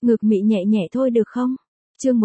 Ngực mị nhẹ nhẹ thôi được không? Chương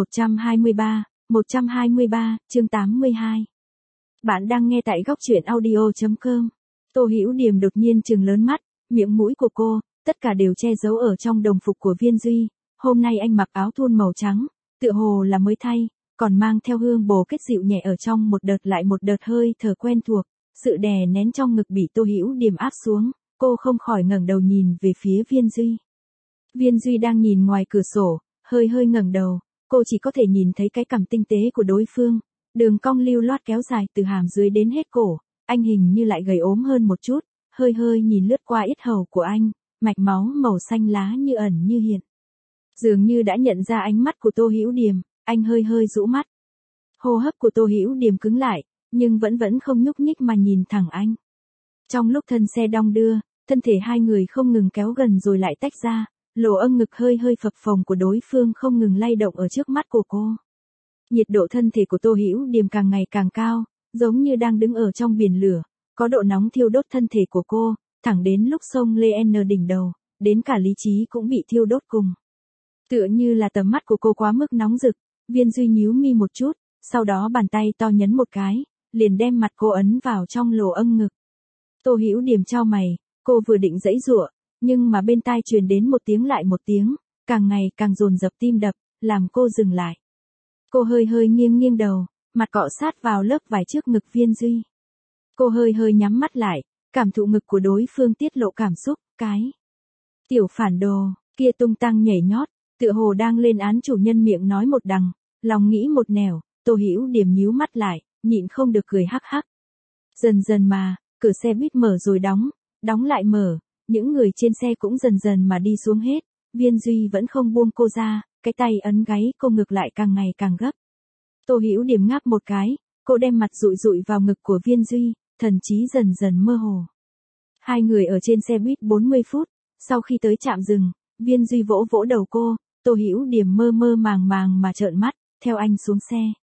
123, chương 82. Bạn đang nghe tại góc truyện audio.com. Tô Hữu Điềm đột nhiên trừng lớn mắt, miệng mũi của cô, tất cả đều che giấu ở trong đồng phục của Viên Duy. Hôm nay anh mặc áo thun màu trắng, tựa hồ là mới thay, còn mang theo hương bồ kết dịu nhẹ ở trong một đợt lại một đợt hơi thở quen thuộc. Sự đè nén trong ngực bị Tô Hữu Điềm áp xuống, cô không khỏi ngẩng đầu nhìn về phía Viên Duy. Viên Duy đang nhìn ngoài cửa sổ, hơi hơi ngẩng đầu, cô chỉ có thể nhìn thấy cái cằm tinh tế của đối phương, đường cong lưu loát kéo dài từ hàm dưới đến hết cổ, anh hình như lại gầy ốm hơn một chút, hơi hơi nhìn lướt qua yết hầu của anh, mạch máu màu xanh lá như ẩn như hiện. Dường như đã nhận ra ánh mắt của Tô Hữu Điềm, anh hơi hơi rũ mắt. Hô hấp của Tô Hữu Điềm cứng lại, nhưng vẫn không nhúc nhích mà nhìn thẳng anh. Trong lúc thân xe đong đưa, thân thể hai người không ngừng kéo gần rồi lại tách ra, lỗ âng ngực hơi hơi phập phồng của đối phương không ngừng lay động ở trước mắt của cô. Nhiệt độ thân thể của Tô Hữu Điềm càng ngày càng cao, giống như đang đứng ở trong biển lửa, có độ nóng thiêu đốt thân thể của cô, thẳng đến lúc sông lên đỉnh đầu, đến cả lý trí cũng bị thiêu đốt cùng. Tựa như là tầm mắt của cô quá mức nóng rực, Viên Duy nhíu mi một chút, sau đó bàn tay to nhấn một cái, liền đem mặt cô ấn vào trong lỗ âng ngực. Tô Hữu Điềm chau mày, cô vừa định giãy giụa, nhưng mà bên tai truyền đến một tiếng lại một tiếng, càng ngày càng dồn dập tim đập, làm cô dừng lại. Cô hơi hơi nghiêng đầu, mặt cọ sát vào lớp vải trước ngực Viên Duy. Cô hơi hơi nhắm mắt lại, cảm thụ ngực của đối phương tiết lộ cảm xúc, cái tiểu phản đồ kia tung tăng nhảy nhót, tựa hồ đang lên án chủ nhân miệng nói một đằng, lòng nghĩ một nẻo. Tô Hữu Điềm nhíu mắt lại, nhịn không được cười hắc hắc. Dần dần mà, cửa xe buýt mở rồi đóng lại mở, những người trên xe cũng dần dần mà đi xuống hết, Viên Duy vẫn không buông cô ra, cái tay ấn gáy cô ngược lại càng ngày càng gấp. Tô Hữu Điềm ngáp một cái, cô đem mặt dụi vào ngực của Viên Duy, thần trí dần dần mơ hồ. Hai người ở trên xe buýt 40 phút, sau khi tới trạm dừng, Viên Duy vỗ đầu cô, Tô Hữu Điềm mơ màng mà trợn mắt, theo anh xuống xe.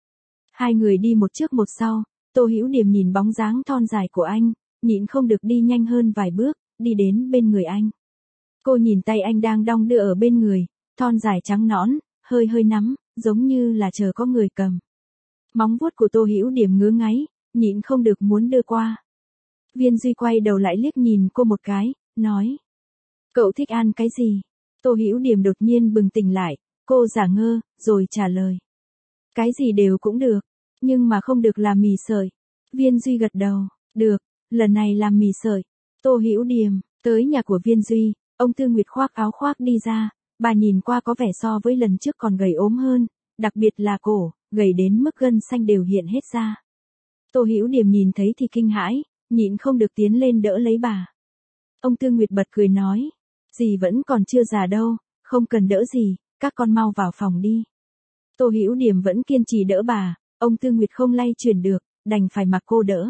Hai người đi một trước một sau, Tô Hữu Điềm nhìn bóng dáng thon dài của anh, nhịn không được đi nhanh hơn vài bước, đi đến bên người anh. Cô nhìn tay anh đang đong đưa ở bên người, thon dài trắng nõn, hơi hơi nắm, giống như là chờ có người cầm. Móng vuốt của Tô Hữu Điềm ngứa ngáy, nhịn không được muốn đưa qua. Viên Duy quay đầu lại liếc nhìn cô một cái, nói: "Cậu thích ăn cái gì?" Tô Hữu Điềm đột nhiên bừng tỉnh lại, cô giả ngơ, rồi trả lời: "Cái gì đều cũng được, nhưng mà không được làm mì sợi." Viên Duy gật đầu, "Được, lần này làm mì sợi." Tô Hữu Điềm tới nhà của Viên Duy, ông Tư Nguyệt khoác áo khoác đi ra, bà nhìn qua có vẻ so với lần trước còn gầy ốm hơn, đặc biệt là cổ, gầy đến mức gân xanh đều hiện hết ra. Tô Hữu Điềm nhìn thấy thì kinh hãi, nhịn không được tiến lên đỡ lấy bà. Ông Tư Nguyệt bật cười nói: "Dì vẫn còn chưa già đâu, không cần đỡ gì, các con mau vào phòng đi." Tô Hữu Điềm vẫn kiên trì đỡ bà, ông Tư Nguyệt không lay chuyển được, đành phải mặc cô đỡ.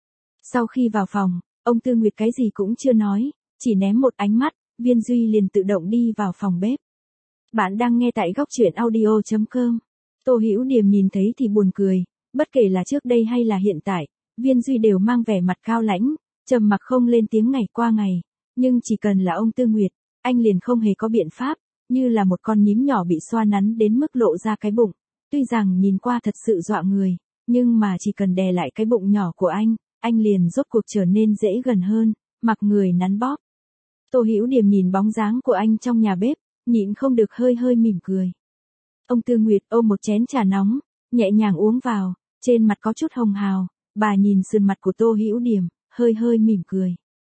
Sau khi vào phòng, ông Tư Nguyệt cái gì cũng chưa nói, chỉ ném một ánh mắt, Viên Duy liền tự động đi vào phòng bếp. Bạn đang nghe tại góc truyện audio.com. Tô Hữu Điềm nhìn thấy thì buồn cười, bất kể là trước đây hay là hiện tại, Viên Duy đều mang vẻ mặt cao lãnh, trầm mặc không lên tiếng ngày qua ngày, nhưng chỉ cần là ông Tư Nguyệt, anh liền không hề có biện pháp, như là một con nhím nhỏ bị xoa nắn đến mức lộ ra cái bụng. Tuy rằng nhìn qua thật sự dọa người, nhưng mà chỉ cần đè lại cái bụng nhỏ của anh liền rốt cuộc trở nên dễ gần hơn, mặc người nắn bóp. Tô Hữu Điềm nhìn bóng dáng của anh trong nhà bếp, nhịn không được hơi hơi mỉm cười. Ông Tư Nguyệt ôm một chén trà nóng, nhẹ nhàng uống vào, trên mặt có chút hồng hào, bà nhìn sườn mặt của Tô Hữu Điềm, hơi hơi mỉm cười.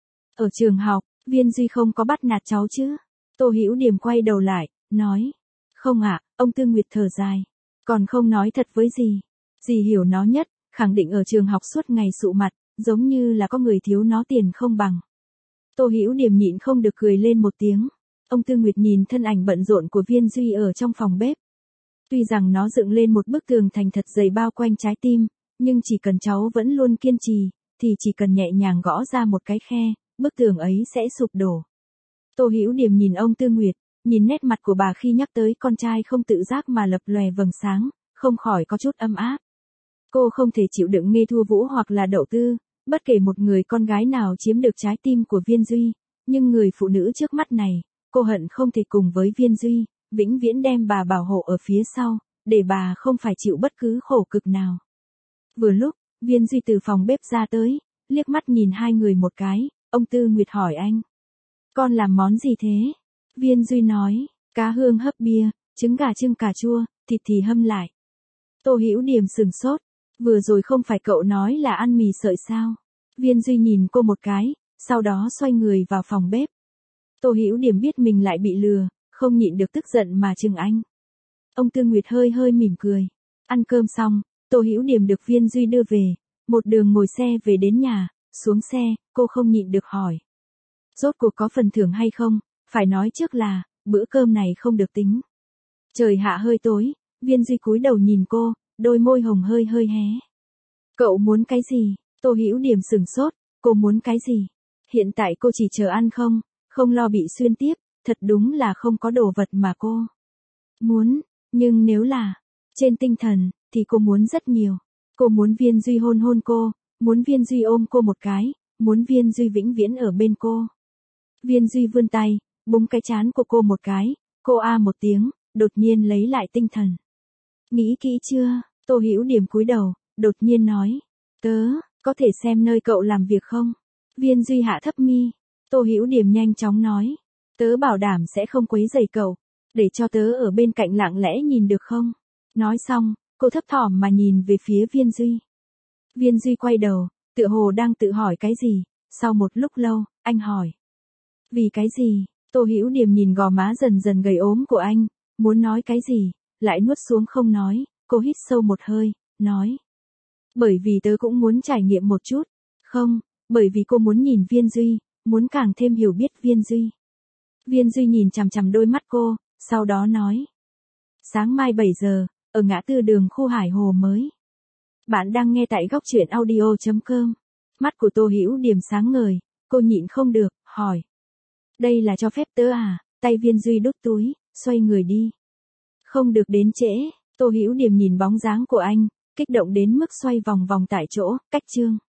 Ở trường học, Viên Duy không có bắt nạt cháu chứ? Tô Hữu Điềm quay đầu lại, nói: "Không ạ." Ông Tư Nguyệt thở dài, còn không nói thật với dì. Dì hiểu nó nhất, khẳng định ở trường học suốt ngày sụ mặt, giống như là có người thiếu nó tiền không bằng. Tô Hữu Điềm nhịn không được cười lên một tiếng. Ông Tư Nguyệt nhìn thân ảnh bận rộn của Viên Duy ở trong phòng bếp. Tuy rằng nó dựng lên một bức tường thành thật dày bao quanh trái tim, nhưng chỉ cần cháu vẫn luôn kiên trì, thì chỉ cần nhẹ nhàng gõ ra một cái khe, bức tường ấy sẽ sụp đổ. Tô Hữu Điềm nhìn ông Tư Nguyệt, nhìn nét mặt của bà khi nhắc tới con trai không tự giác mà lập lòe vầng sáng, không khỏi có chút ấm áp. Cô không thể chịu đựng Nghê Thu Vũ hoặc là Đậu Tư, bất kể một người con gái nào chiếm được trái tim của Viên Duy, nhưng người phụ nữ trước mắt này, cô hận không thể cùng với Viên Duy, vĩnh viễn đem bà bảo hộ ở phía sau, để bà không phải chịu bất cứ khổ cực nào. Vừa lúc, Viên Duy từ phòng bếp ra tới, liếc mắt nhìn hai người một cái, ông Tư Nguyệt hỏi anh. Con làm món gì thế? Viên Duy nói, cá hương hấp bia, trứng gà chưng cà chua, thịt thì hâm lại. Tô Hữu Điềm sừng sốt, vừa rồi không phải cậu nói là ăn mì sợi sao? Viên Duy nhìn cô một cái, sau đó xoay người vào phòng bếp. Tô Hữu Điềm biết mình lại bị lừa, không nhịn được tức giận mà chừng anh. Ông Tư Nguyệt hơi hơi mỉm cười. Ăn cơm xong, Tô Hữu Điềm được Viên Duy đưa về, một đường ngồi xe về đến nhà, xuống xe, cô không nhịn được hỏi. Rốt cuộc có phần thưởng hay không? Phải nói trước là, bữa cơm này không được tính. Trời hạ hơi tối, Viên Duy cúi đầu nhìn cô, đôi môi hồng hơi hơi hé. Cậu muốn cái gì? Tô Hữu Điềm sừng sốt, cô muốn cái gì? Hiện tại cô chỉ chờ ăn không lo bị xuyên tiếp, thật đúng là không có đồ vật mà cô muốn, nhưng nếu là trên tinh thần, thì cô muốn rất nhiều. Cô muốn Viên Duy hôn hôn cô, muốn Viên Duy ôm cô một cái, muốn Viên Duy vĩnh viễn ở bên cô. Viên Duy vươn tay, búng cái trán của cô một cái, cô a một tiếng, đột nhiên lấy lại tinh thần. Nghĩ kỹ chưa? Tô Hữu Điềm cúi đầu, đột nhiên nói. Tớ, có thể xem nơi cậu làm việc không? Viên Duy hạ thấp mi. Tô Hữu Điềm nhanh chóng nói. Tớ bảo đảm sẽ không quấy rầy cậu, để cho tớ ở bên cạnh lặng lẽ nhìn được không? Nói xong, cô thấp thỏm mà nhìn về phía Viên Duy. Viên Duy quay đầu, tựa hồ đang tự hỏi cái gì, sau một lúc lâu, anh hỏi. Vì cái gì? Tô Hữu Điềm nhìn gò má dần dần gầy ốm của anh, muốn nói cái gì, lại nuốt xuống không nói, cô hít sâu một hơi, nói. Bởi vì tớ cũng muốn trải nghiệm một chút. Không, bởi vì cô muốn nhìn Viên Duy, muốn càng thêm hiểu biết Viên Duy. Viên Duy nhìn chằm chằm đôi mắt cô, sau đó nói. Sáng mai 7 giờ, ở ngã tư đường khu Hải Hồ mới. Bạn đang nghe tại góc truyện audio.com. Mắt của Tô Hữu Điềm sáng ngời, cô nhịn không được, hỏi. Đây là cho phép tớ à? Tay Viên Duy đút túi, xoay người đi. Không được đến trễ. Tô Hữu Điềm nhìn bóng dáng của anh, kích động đến mức xoay vòng vòng tại chỗ, cách chương.